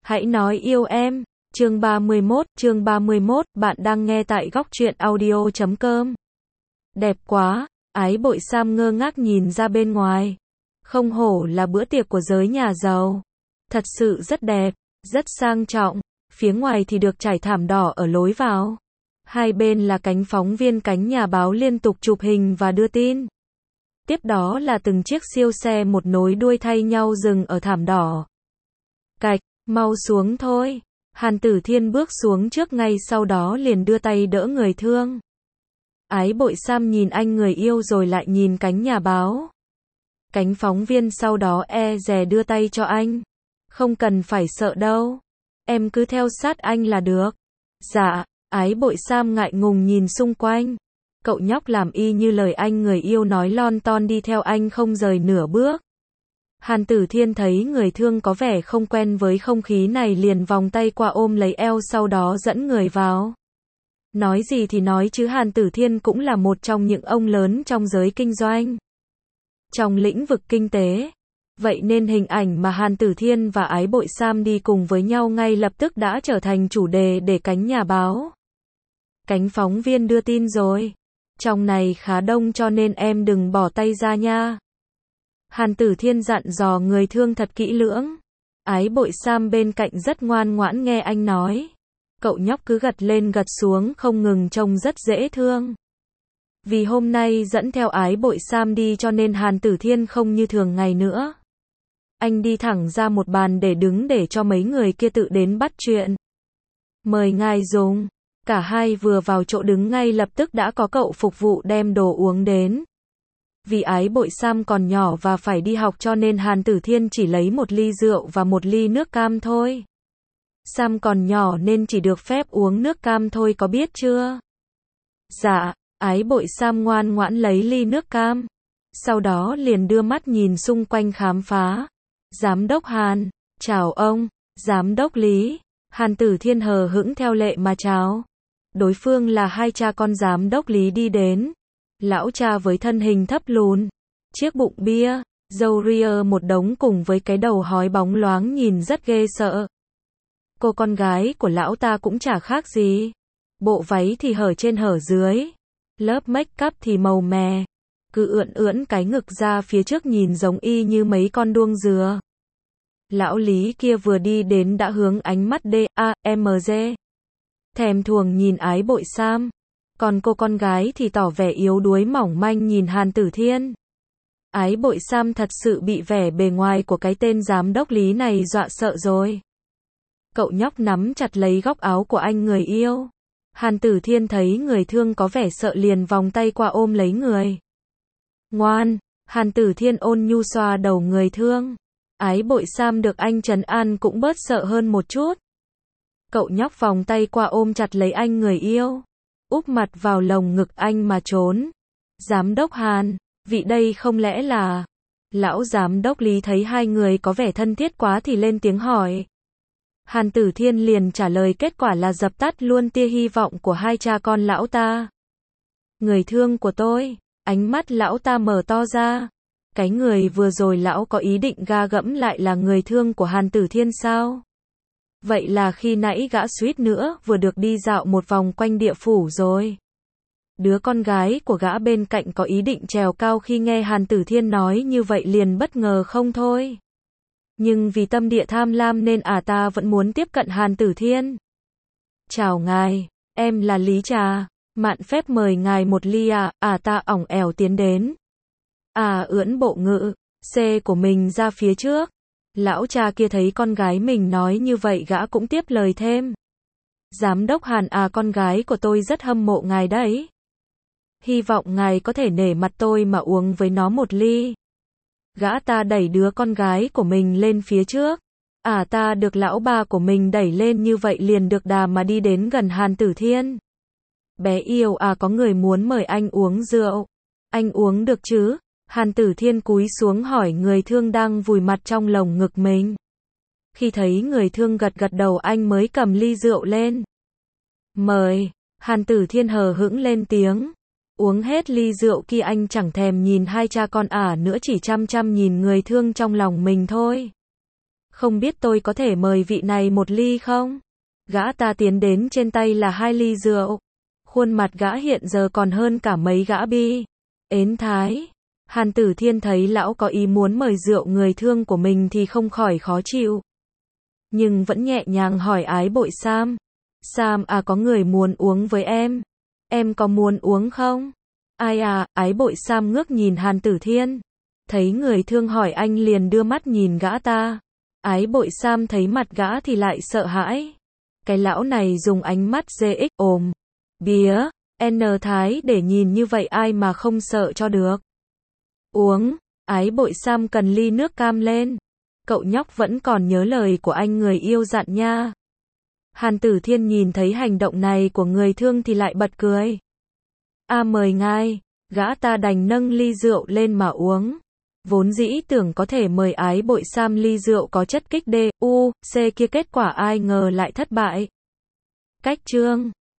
Hãy nói yêu em. Chương 31, bạn đang nghe tại góc truyện audio.com. Đẹp quá, Ái Bội Sam ngơ ngác nhìn ra bên ngoài. Không hổ là bữa tiệc của giới nhà giàu. Thật sự rất đẹp, rất sang trọng. Phía ngoài thì được trải thảm đỏ ở lối vào. Hai bên là cánh phóng viên cánh nhà báo liên tục chụp hình và đưa tin. Tiếp đó là từng chiếc siêu xe một nối đuôi thay nhau dừng ở thảm đỏ. Cạch, mau xuống thôi. Hàn Tử Thiên bước xuống trước, ngay sau đó liền đưa tay đỡ người thương. Ái Bội Sam nhìn anh người yêu rồi lại nhìn cánh nhà báo. Cánh phóng viên sau đó e dè đưa tay cho anh. Không cần phải sợ đâu. Em cứ theo sát anh là được. Dạ, Ái Bội Sam ngại ngùng nhìn xung quanh. Cậu nhóc làm y như lời anh người yêu nói, lon ton đi theo anh không rời nửa bước. Hàn Tử Thiên thấy người thương có vẻ không quen với không khí này liền vòng tay qua ôm lấy eo, sau đó dẫn người vào. Nói gì thì nói chứ Hàn Tử Thiên cũng là một trong những ông lớn trong giới kinh doanh. Trong lĩnh vực kinh tế. Vậy nên hình ảnh mà Hàn Tử Thiên và Ái Bội Sam đi cùng với nhau ngay lập tức đã trở thành chủ đề để cánh nhà báo. Cánh phóng viên đưa tin rồi. Trong này khá đông cho nên em đừng bỏ tay ra nha. Hàn Tử Thiên dặn dò người thương thật kỹ lưỡng. Ái Bội Sam bên cạnh rất ngoan ngoãn nghe anh nói. Cậu nhóc cứ gật lên gật xuống không ngừng, trông rất dễ thương. Vì hôm nay dẫn theo Ái Bội Sam đi cho nên Hàn Tử Thiên không như thường ngày nữa. Anh đi thẳng ra một bàn để đứng để cho mấy người kia tự đến bắt chuyện. Mời ngài dùng. Cả hai vừa vào chỗ đứng ngay lập tức đã có cậu phục vụ đem đồ uống đến. Vì Ái Bội Sam còn nhỏ và phải đi học cho nên Hàn Tử Thiên chỉ lấy một ly rượu và một ly nước cam thôi. Sam còn nhỏ nên chỉ được phép uống nước cam thôi, có biết chưa? Dạ, Ái Bội Sam ngoan ngoãn lấy ly nước cam. Sau đó liền đưa mắt nhìn xung quanh khám phá. Giám đốc Hàn, chào ông. Giám đốc Lý. Hàn Tử Thiên hờ hững theo lệ mà chào. Đối phương là hai cha con giám đốc Lý đi đến. Lão cha với thân hình thấp lùn, chiếc bụng bia, râu ria một đống cùng với cái đầu hói bóng loáng nhìn rất ghê sợ. Cô con gái của lão ta cũng chả khác gì. Bộ váy thì hở trên hở dưới, lớp make up thì màu mè, cứ ưỡn ưỡn cái ngực ra phía trước nhìn giống y như mấy con đuông dừa. Lão Lý kia vừa đi đến đã hướng ánh mắt D.A.M.G. thèm thuồng nhìn Ái Bội Sam. Còn cô con gái thì tỏ vẻ yếu đuối mỏng manh nhìn Hàn Tử Thiên. Ái Bội Sam thật sự bị vẻ bề ngoài của cái tên giám đốc Lý này dọa sợ rồi. Cậu nhóc nắm chặt lấy góc áo của anh người yêu. Hàn Tử Thiên thấy người thương có vẻ sợ liền vòng tay qua ôm lấy người. Ngoan, Hàn Tử Thiên ôn nhu xoa đầu người thương. Ái Bội Sam được anh trấn an cũng bớt sợ hơn một chút. Cậu nhóc vòng tay qua ôm chặt lấy anh người yêu. Úp mặt vào lồng ngực anh mà trốn. Giám đốc Hàn, vị đây không lẽ là... Lão giám đốc Lý thấy hai người có vẻ thân thiết quá thì lên tiếng hỏi. Hàn Tử Thiên liền trả lời, kết quả là dập tắt luôn tia hy vọng của hai cha con lão ta. Người thương của tôi, ánh mắt lão ta mở to ra. Cái người vừa rồi lão có ý định ga gẫm lại là người thương của Hàn Tử Thiên sao? Vậy là khi nãy gã suýt nữa vừa được đi dạo một vòng quanh địa phủ rồi. Đứa con gái của gã bên cạnh có ý định trèo cao khi nghe Hàn Tử Thiên nói như vậy liền bất ngờ không thôi. Nhưng vì tâm địa tham lam nên ta vẫn muốn tiếp cận Hàn Tử Thiên. Chào ngài, em là Lý Trà, mạn phép mời ngài một ly ta ỏng ẻo tiến đến. Ưỡn bộ ngự, C của mình ra phía trước. Lão cha kia thấy con gái mình nói như vậy gã cũng tiếp lời thêm. Giám đốc Hàn con gái của tôi rất hâm mộ ngài đấy. Hy vọng ngài có thể nể mặt tôi mà uống với nó một ly. Gã ta đẩy đứa con gái của mình lên phía trước. Ta được lão ba của mình đẩy lên như vậy liền được đà mà đi đến gần Hàn Tử Thiên. Bé yêu có người muốn mời anh uống rượu. Anh uống được chứ? Hàn Tử Thiên cúi xuống hỏi người thương đang vùi mặt trong lồng ngực mình. Khi thấy người thương gật gật đầu anh mới cầm ly rượu lên. Mời, Hàn Tử Thiên hờ hững lên tiếng. Uống hết ly rượu kia anh chẳng thèm nhìn hai cha con nữa, chỉ chăm chăm nhìn người thương trong lòng mình thôi. Không biết tôi có thể mời vị này một ly không? Gã ta tiến đến, trên tay là 2 ly rượu. Khuôn mặt gã hiện giờ còn hơn cả mấy gã bi ến thái. Hàn Tử Thiên thấy lão có ý muốn mời rượu người thương của mình thì không khỏi khó chịu. Nhưng vẫn nhẹ nhàng hỏi Ái Bội Sam. Sam à, có người muốn uống với em. Em có muốn uống không? Ai à? Ái Bội Sam ngước nhìn Hàn Tử Thiên. Thấy người thương hỏi anh liền đưa mắt nhìn gã ta. Ái Bội Sam thấy mặt gã thì lại sợ hãi. Cái lão này dùng ánh mắt GX ồm. Bía, N Thái để nhìn như vậy ai mà không sợ cho được. Uống, Ái Bội Sam cần ly nước cam lên. Cậu nhóc vẫn còn nhớ lời của anh người yêu dặn nha. Hàn Tử Thiên nhìn thấy hành động này của người thương thì lại bật cười. À mời ngài, gã ta đành nâng ly rượu lên mà uống. Vốn dĩ tưởng có thể mời Ái Bội Sam ly rượu có chất kích D, U, C kia, kết quả ai ngờ lại thất bại. Cách chương